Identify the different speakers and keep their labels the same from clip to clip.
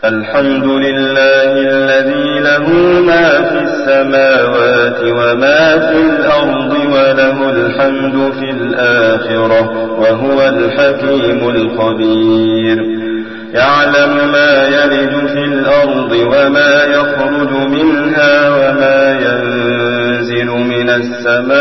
Speaker 1: الحمد لله الذي له ما في السماوات وما في الأرض وله الحمد في الآخرة وهو الحكيم الخبير. يعلم ما يلج في الأرض وما يخرج منها وما ينزل من السماء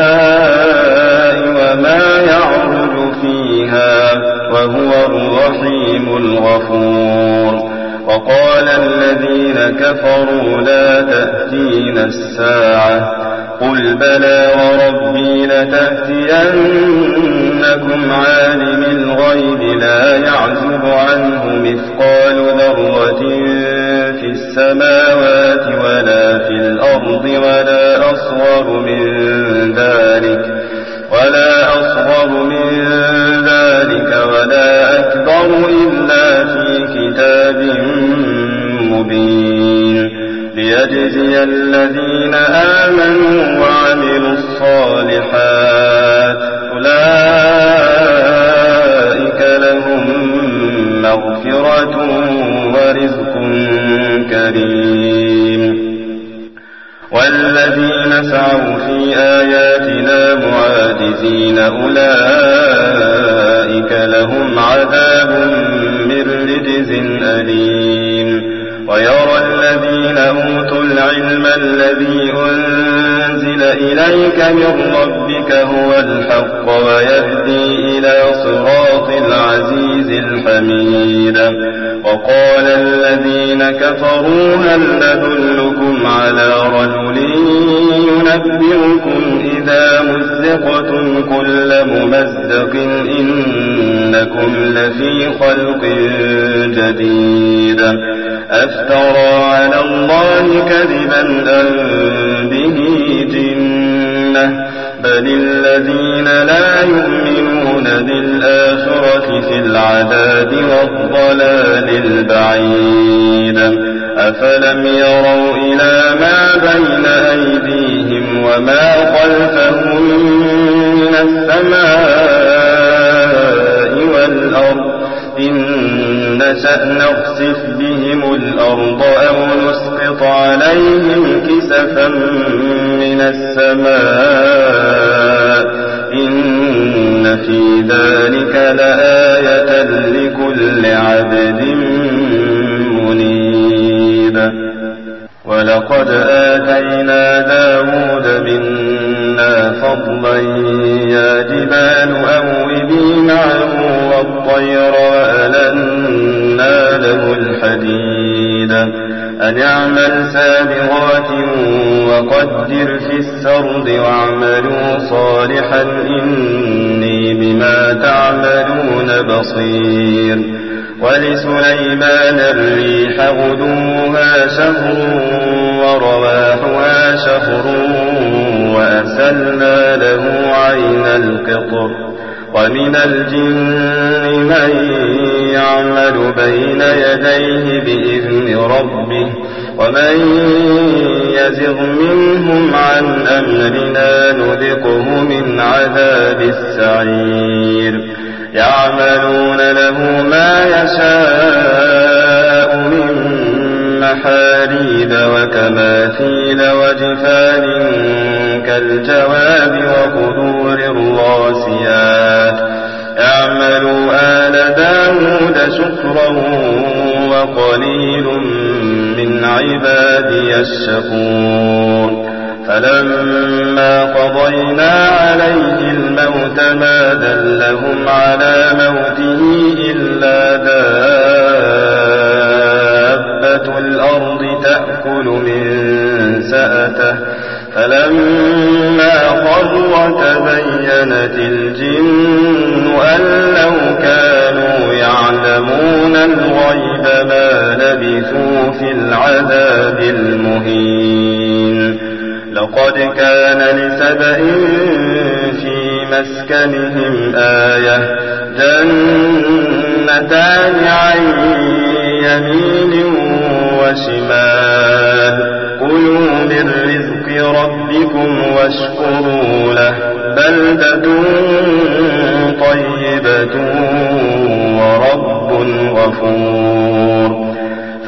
Speaker 1: وما يعرج فيها وهو الرحيم الغفور. وقال الذين كفروا لا تأتينا الساعة قل بلى وربي لتأتينكم عالم الغيب لا يعزب عنه مثقال ذرة في السماوات ولا في الأرض ولا أصغر من ذلك ولا أكبر إلا في كتاب مبين ليجزي الذين آمنوا وعملوا الصالحات أولئك لهم مغفرة ورزق كريم. والذين سعوا في آياتنا معاجزين أولئك لهم عذاب من رجز أليم. ويرى الذين أوتوا العلم الذي أنزل إليك من ربك هو الحق ويهدي إلى صراط العزيز الحميد. وقال الذين كفروا هل ندلكم على رجل ينبئكم إذا مزقتم كل ممزق إنكم لفي خلق جديد. أفترى على الله كذبا أم به جنة بل الذين لا يؤمنون بالآخرة في العذاب والضلال البعيد. أفلم يروا إلى ما بين أيديهم وما خلفهم من السماء والأرض إن نشأ نخسف بهم الأرض أو نسقط عليهم كسفا من السماء إن في ذلك لآية لكل عبد منيب. ولقد آتينا داود منا فضلا يا جبال أوبي معه والطير وألنا له الحديد أن اعمل سابغات وقدر في السرد واعملوا صالحا إني بما تعملون بصير. ولسليمان الريح غدوها شهر ورواحها شهر وأسلنا له عين القطر. ومن الجن من يعمل بين يديه بإذن ربه ومن يزغ منهم عن أمرنا نذقه من عذاب السعير. يعملون له ما يشاء من محاريب وتماثيل وجفان كالجواب وقدور الراسيات. اعملوا آل داود شكرا وقليل من عبادي الشكور. فلما قضينا عليه الموت ما دلهم على موته إلا دابة الأرض تأكل من سأته فلما خر تبينت الجن أن لو كانوا يعلمون الغيب ما لبثوا في العذاب المهين. لقد كان لسبإ في مسكنهم آية جنتان عن يمين وشمال كلوا من رزق ربكم واشكروا له بلدة طيبة ورب غفور.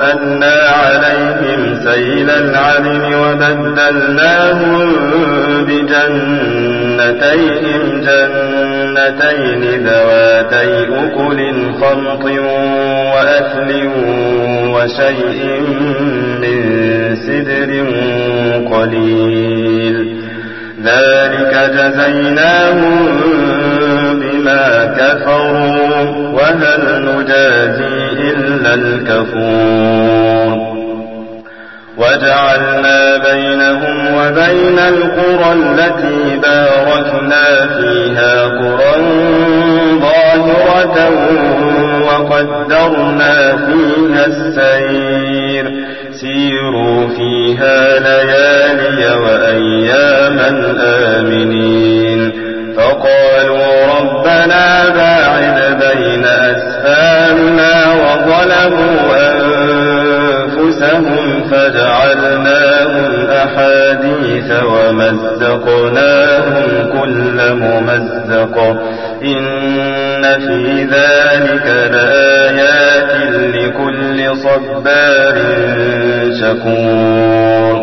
Speaker 1: وأرسلنا عليهم سيل العرم وبدلناهم بجنتيهم جنتين ذواتي أكل خمط وأثل وشيء من سدر قليل ذلك جزيناهم بما كفروا وهل نجازي إلا الكفور وجعلنا بينهم وبين القرى التي باركنا فيها قرى ظاهرة وقدرنا فيها السير سيروا فيها ليالي وأياما آمنين فقالوا ربنا باعد بين أسفارنا وظلموا أنفسهم فجعلناهم أحاديث ومزقناهم كل ممزق إن في ذلك لآيات لكل صبار شكور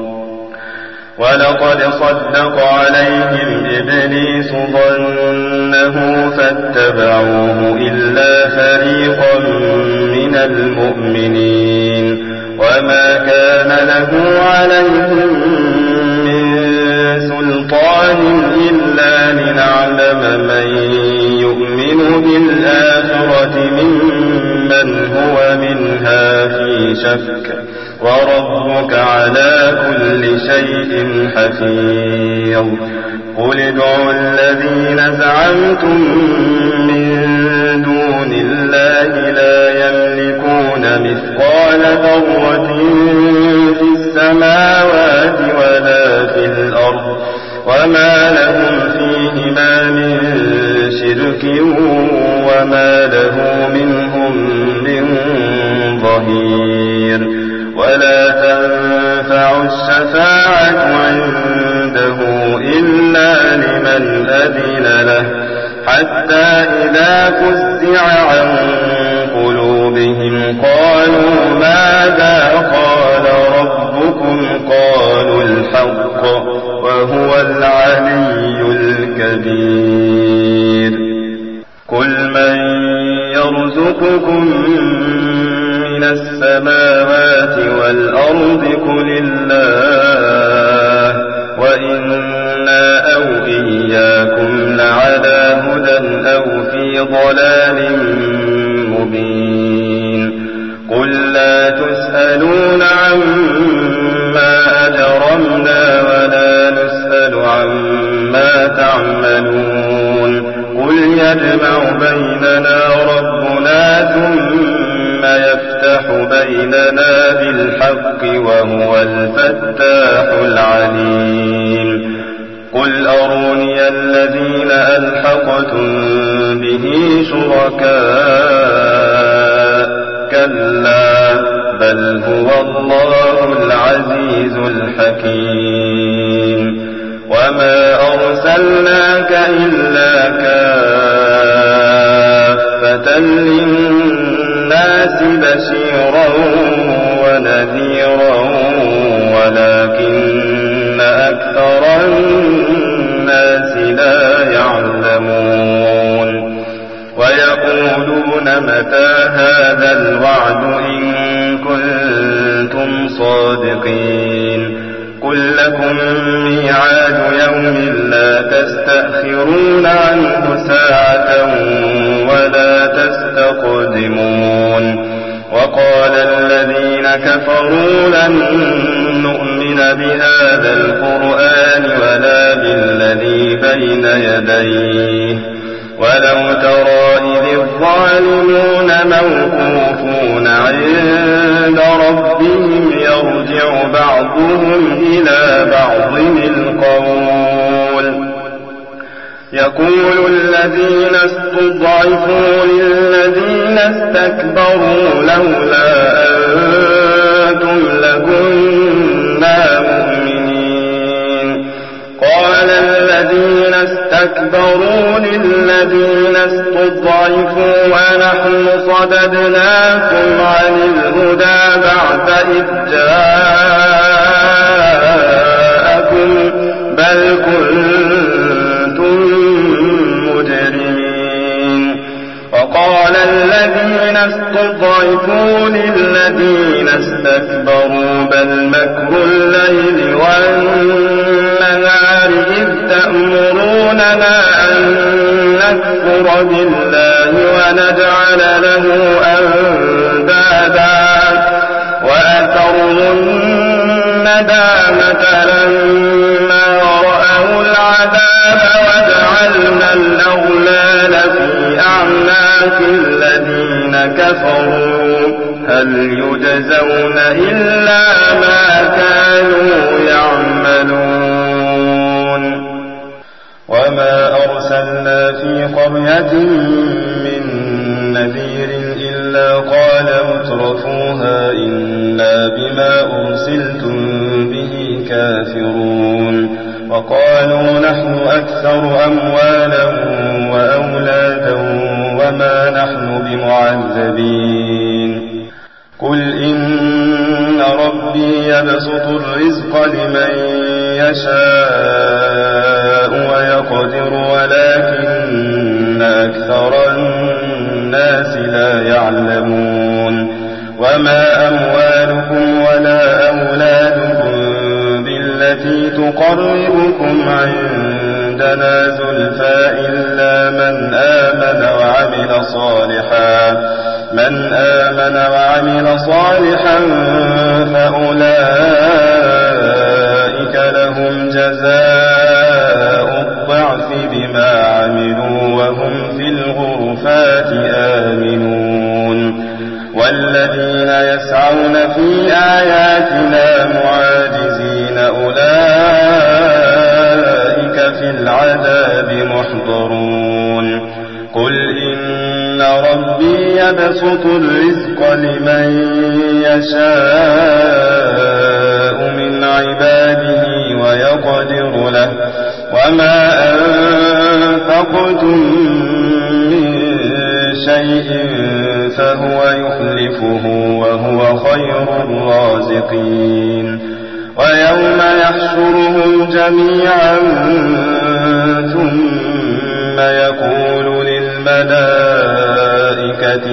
Speaker 1: ولقد صدق عليهم إبليس ظنه فاتبعوه إلا فريقا من المؤمنين وما كان له عليهم من سلطان إلا لنعلم من يؤمن بالآخرة ممن هو منها في شك وربك على كل شيء حفيظ قل ادعوا الذين زعمتم من دون الله لا يملكون مثقال ذرة في السماوات ولا في الأرض وما لهم فيهما من شرك وما له منهم من ظهير ولا تنفع الشفاعة عنده إلا لمن أذن له حتى إذا فزع عن قلوبهم قالوا ماذا قال ربكم قالوا الحق وهو العلي الكبير قل من يرزقكم من السماوات والأرض قل الله وإنا أو إياكم لعلى هدى أو في ضلال مبين قل لا تسألون عما أجرمنا ولا نسأل عما تعملون قل يجمع بيننا ربنا ثم يفتح بيننا بالحق وهو الفتاح العليم قل أروني الذين ألحقتم به شركاء كلا بل هو الله العزيز الحكيم وما أرسلناك إلا كافة للناس بشيرا ونذيرا ولكن أكثر الناس لا يعلمون ويقولون متى هذا الوعد إن كنتم صادقين قل لكم ميعاد يوم لا تستأخرون عنه ساعة ولا تستقدمون وقال الذين كفروا لن نؤمن بهذا القرآن ولا بالذي بين يديه ولو ترى إذ الظالمون موقوفون عند ربهم يرجع بعضهم إلى بعض القول يقول الذين استضعفوا للذين استكبروا لولا أنتم لكنا مؤمنين قال الذين الذين استكبروا للذين استضعفوا ونحن صددناكم عن الهدى بعد إذ جاءكم بل كنتم مجرمين. وقال الذين استضعفوا للذين استكبروا بل مكر الليل والنهار إذ تأمروننا أن نكفر بالله ونجعل له أندادا وأسروا الندامة لما رأوا العذاب وجعلنا الأغلال في أعناق الذين كفروا هل يجزون إلا ما كانوا يعملون. وما أرسلنا في قرية من نذير إلا قال مترفوها إنا بما أرسلتم به كافرون وقالوا نحن أكثر أموالا وأولادا وما نحن بمعذبين. قل إن ربي يبسط الرزق لمن يشاء ويقدر ولكن أكثر الناس لا يعلمون. وما أموالكم ولا أولادكم بالتي تقربكم عندنا زلفى إلا من آمن وعمل صالحا فأولئك لهم جزاء الضعف بما عملوا وهم في الغرفات آمنون. والذين يسعون في آياتنا معاجزين أولئك في العذاب محضرون. قل إن ربي يبسط الرزق لمن يشاء من عباده ويقدر له وما أنفقتم من شيء فهو يخلفه وهو خير الرازقين. ويوم يحشرهم جميعا ثم يقول للملائكة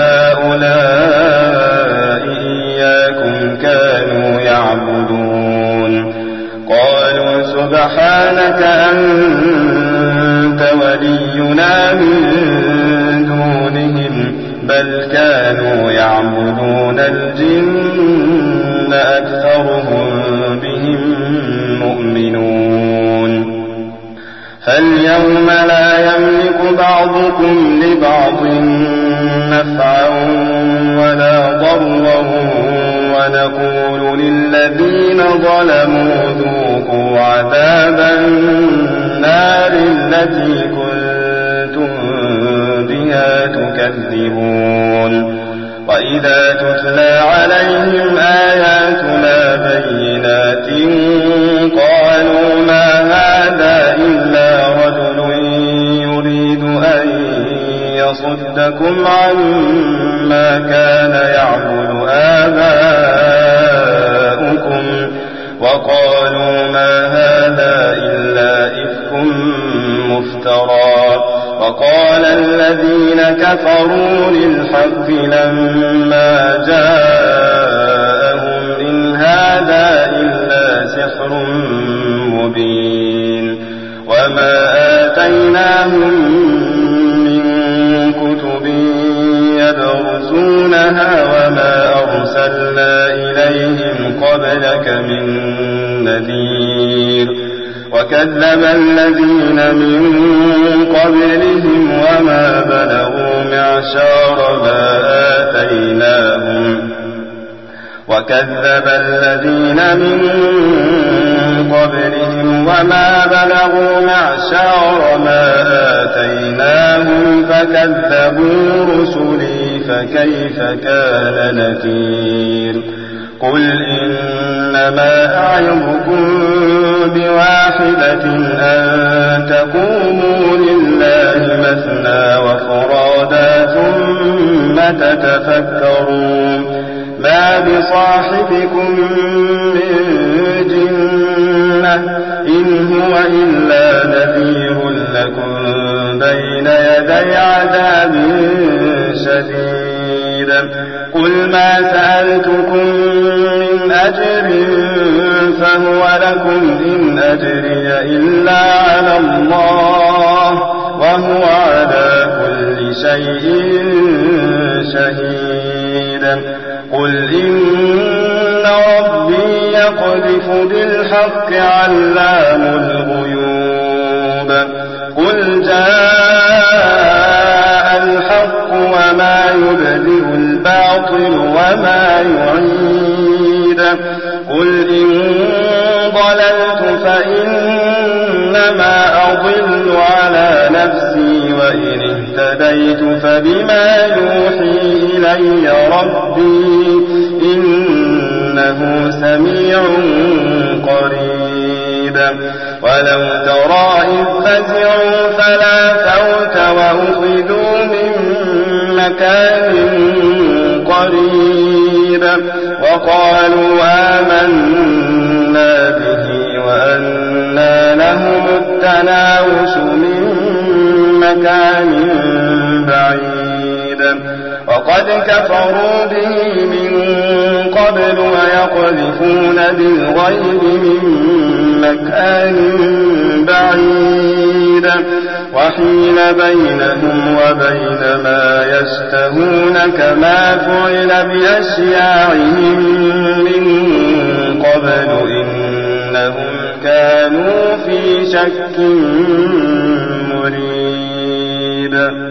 Speaker 1: أهؤلاء إياكم كانوا يعبدون قالوا سبحانك أنت ولينا من دونهم بل كانوا يعبدون الجن أكثرهم بهم مؤمنون. فاليوم لا يملك بعضكم لبعض نفعا ولا ضرا ونقول للذين ظلموا ذوقوا عذاب النار التي كنتم بها تكذبون. وإذا تتلى عليهم آياتنا بينات قالوا ما هذا إلا رجل يريد أن يصدكم عما كان يعبد آباؤكم وقالوا ما هذا إلا إفك مفترى. وقال الذين كفروا للحق لما جاءهم إن هذا إلا سحر مبين. وما آتيناهم من كتب يدرسونها وما أرسلنا إليهم قبلك من نذير وكذب الذين من قبلهم وما بلغوا معشار ما آتيناهم وكذب الذين من قبلهم وما بلغوا معشار ما آتيناهم فكذبوا رسلي فكيف كان نكير. قل إنما أعظكم بواحدة أن تقوموا لله مثنى وفرادا ثم تتفكرون ما بصاحبكم من جنة إن هو إلا نذير لكم بين يدي عذاب شديد قل ما سألتكم من أجر فهو لكم إن أجري إلا على الله وهو على كل شيء شهيد قل إن ربي يقذف بالحق علام الغيوب قل جاء الحق وما يبدئ الباطل وما يعيد قل إن ضللت فإنما أضل على نفسي وإن اهتديت فبما يوحي إلي ربي إنه سميع قريب ولو ترى إذ فزعوا فلا فوت وأخذوا من مكان قريب وقالوا آمنا به وأنى لهم التناوش من مكان بعيد وقد كفروا به من قبل ويقذفون بالغيب من مكان بعيد وحيل بينهم وبين ما يشتهون كما فعل بأشياعهم من قبل إنهم كانوا في شك مريب